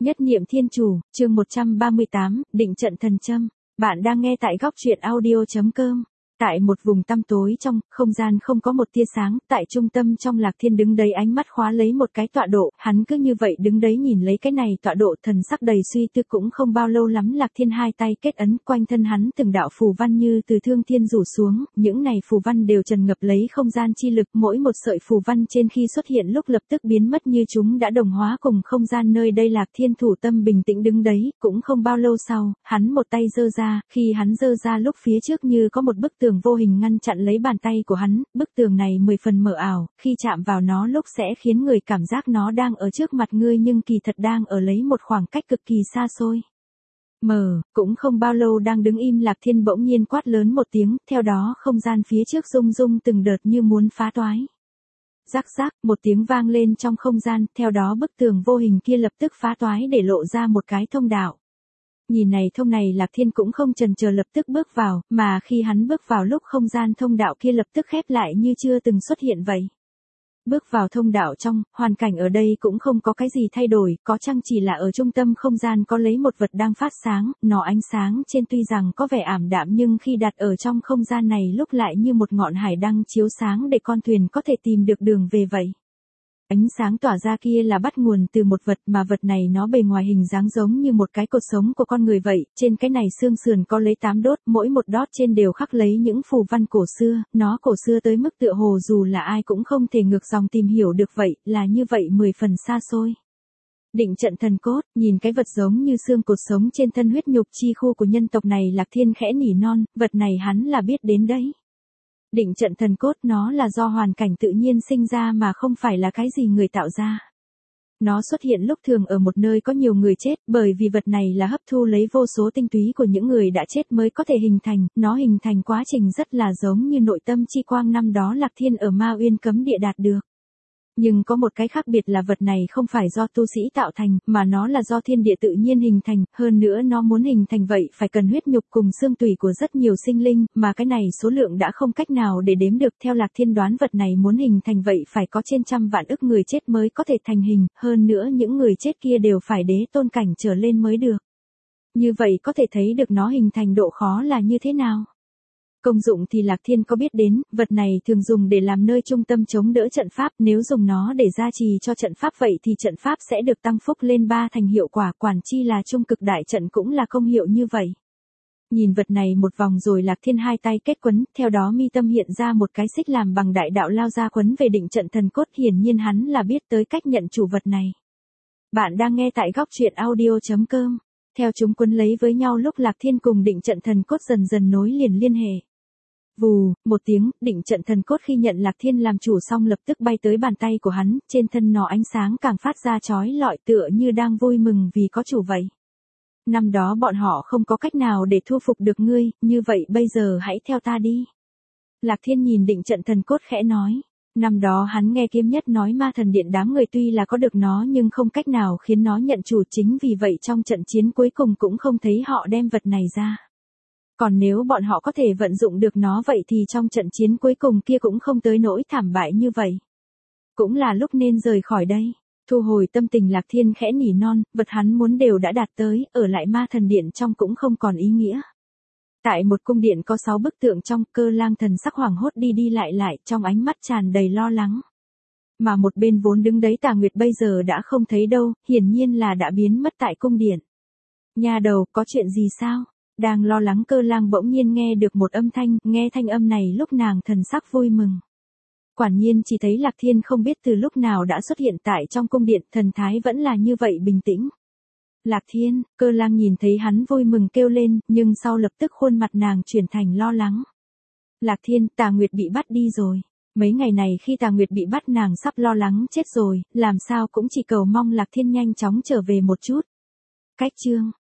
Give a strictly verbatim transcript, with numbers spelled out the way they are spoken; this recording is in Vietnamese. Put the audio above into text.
Nhất niệm thiên chủ, chương một trăm ba mươi tám, định trận thần châm. Bạn đang nghe tại góc truyện audio.com. Tại một vùng tăm tối trong, không gian không có một tia sáng, tại trung tâm trong Lạc Thiên đứng đấy ánh mắt khóa lấy một cái tọa độ, hắn cứ như vậy đứng đấy nhìn lấy cái này tọa độ thần sắc đầy suy tư cũng không bao lâu lắm Lạc Thiên hai tay kết ấn quanh thân hắn từng đạo phù văn như từ thương thiên rủ xuống, những này phù văn đều tràn ngập lấy không gian chi lực, mỗi một sợi phù văn trên khi xuất hiện lúc lập tức biến mất như chúng đã đồng hóa cùng không gian nơi đây Lạc Thiên thủ tâm bình tĩnh đứng đấy, cũng không bao lâu sau, hắn một tay giơ ra, khi hắn giơ ra lúc phía trước như có một bức tường vô hình ngăn chặn lấy bàn tay của hắn, bức tường này mười phần mờ ảo, khi chạm vào nó lúc sẽ khiến người cảm giác nó đang ở trước mặt ngươi nhưng kỳ thật đang ở lấy một khoảng cách cực kỳ xa xôi. Mờ, cũng không bao lâu đang đứng im Lạc Thiên bỗng nhiên quát lớn một tiếng, theo đó không gian phía trước rung rung từng đợt như muốn phá toái. Rắc rắc, một tiếng vang lên trong không gian, theo đó bức tường vô hình kia lập tức phá toái để lộ ra một cái thông đạo. Nhìn này thông này Lạc Thiên cũng không chần chờ lập tức bước vào, mà khi hắn bước vào lúc không gian thông đạo kia lập tức khép lại như chưa từng xuất hiện vậy. Bước vào thông đạo trong, hoàn cảnh ở đây cũng không có cái gì thay đổi, có chăng chỉ là ở trung tâm không gian có lấy một vật đang phát sáng, nó ánh sáng trên tuy rằng có vẻ ảm đạm nhưng khi đặt ở trong không gian này lúc lại như một ngọn hải đăng chiếu sáng để con thuyền có thể tìm được đường về vậy. Ánh sáng tỏa ra kia là bắt nguồn từ một vật mà vật này nó bề ngoài hình dáng giống như một cái cột sống của con người vậy, trên cái này xương sườn có lấy tám đốt, mỗi một đốt trên đều khắc lấy những phù văn cổ xưa, nó cổ xưa tới mức tựa hồ dù là ai cũng không thể ngược dòng tìm hiểu được vậy, là như vậy mười phần xa xôi. Định trận thần cốt, nhìn cái vật giống như xương cột sống trên thân huyết nhục chi khu của nhân tộc này Lạc Thiên khẽ nỉ non, vật này hắn là biết đến đấy. Định trận thần cốt nó là do hoàn cảnh tự nhiên sinh ra mà không phải là cái gì người tạo ra. Nó xuất hiện lúc thường ở một nơi có nhiều người chết, bởi vì vật này là hấp thu lấy vô số tinh túy của những người đã chết mới có thể hình thành, nó hình thành quá trình rất là giống như nội tâm chi quang năm đó Lạc Thiên ở Ma Uyên cấm địa đạt được. Nhưng có một cái khác biệt là vật này không phải do tu sĩ tạo thành, mà nó là do thiên địa tự nhiên hình thành, hơn nữa nó muốn hình thành vậy phải cần huyết nhục cùng xương tủy của rất nhiều sinh linh, mà cái này số lượng đã không cách nào để đếm được. Theo Lạc Thiên đoán vật này muốn hình thành vậy phải có trên trăm vạn ức người chết mới có thể thành hình, hơn nữa những người chết kia đều phải đế tôn cảnh trở lên mới được. Như vậy có thể thấy được nó hình thành độ khó là như thế nào. Công dụng thì Lạc Thiên có biết đến, vật này thường dùng để làm nơi trung tâm chống đỡ trận pháp, nếu dùng nó để gia trì cho trận pháp vậy thì trận pháp sẽ được tăng phúc lên ba thành hiệu quả, quản chi là trung cực đại trận cũng là công hiệu như vậy. Nhìn vật này một vòng rồi Lạc Thiên hai tay kết quấn, theo đó mi tâm hiện ra một cái xích làm bằng đại đạo lao ra quấn về định trận thần cốt, hiển nhiên hắn là biết tới cách nhận chủ vật này. Bạn đang nghe tại góc truyện audio.com. Theo chúng quấn lấy với nhau lúc Lạc Thiên cùng định trận thần cốt dần dần nối liền liên hệ. Vù, một tiếng, định trận thần cốt khi nhận Lạc Thiên làm chủ xong lập tức bay tới bàn tay của hắn, trên thân nó ánh sáng càng phát ra chói lọi tựa như đang vui mừng vì có chủ vậy. Năm đó bọn họ không có cách nào để thu phục được ngươi, như vậy bây giờ hãy theo ta đi. Lạc Thiên nhìn định trận thần cốt khẽ nói. Năm đó hắn nghe Kiếm Nhất nói Ma Thần Điện đám người tuy là có được nó nhưng không cách nào khiến nó nhận chủ, chính vì vậy trong trận chiến cuối cùng cũng không thấy họ đem vật này ra. Còn nếu bọn họ có thể vận dụng được nó vậy thì trong trận chiến cuối cùng kia cũng không tới nỗi thảm bại như vậy. Cũng là lúc nên rời khỏi đây. Thu hồi tâm tình Lạc Thiên khẽ nỉ non, vật hắn muốn đều đã đạt tới, ở lại Ma Thần Điện trong cũng không còn ý nghĩa. Tại một cung điện có sáu bức tượng trong, Cơ Lang thần sắc hoảng hốt đi đi lại lại, trong ánh mắt tràn đầy lo lắng. Mà một bên vốn đứng đấy Tà Nguyệt bây giờ đã không thấy đâu, hiển nhiên là đã biến mất tại cung điện. Nhà đầu, có chuyện gì sao? Đang lo lắng Cơ Lang bỗng nhiên nghe được một âm thanh, nghe thanh âm này lúc nàng thần sắc vui mừng. Quả nhiên chỉ thấy Lạc Thiên không biết từ lúc nào đã xuất hiện tại trong cung điện, thần thái vẫn là như vậy bình tĩnh. Lạc Thiên, Cơ Lang nhìn thấy hắn vui mừng kêu lên, nhưng sau lập tức khuôn mặt nàng chuyển thành lo lắng. Lạc Thiên, Tà Nguyệt bị bắt đi rồi. Mấy ngày này khi Tà Nguyệt bị bắt nàng sắp lo lắng chết rồi, làm sao cũng chỉ cầu mong Lạc Thiên nhanh chóng trở về một chút. Cách chương,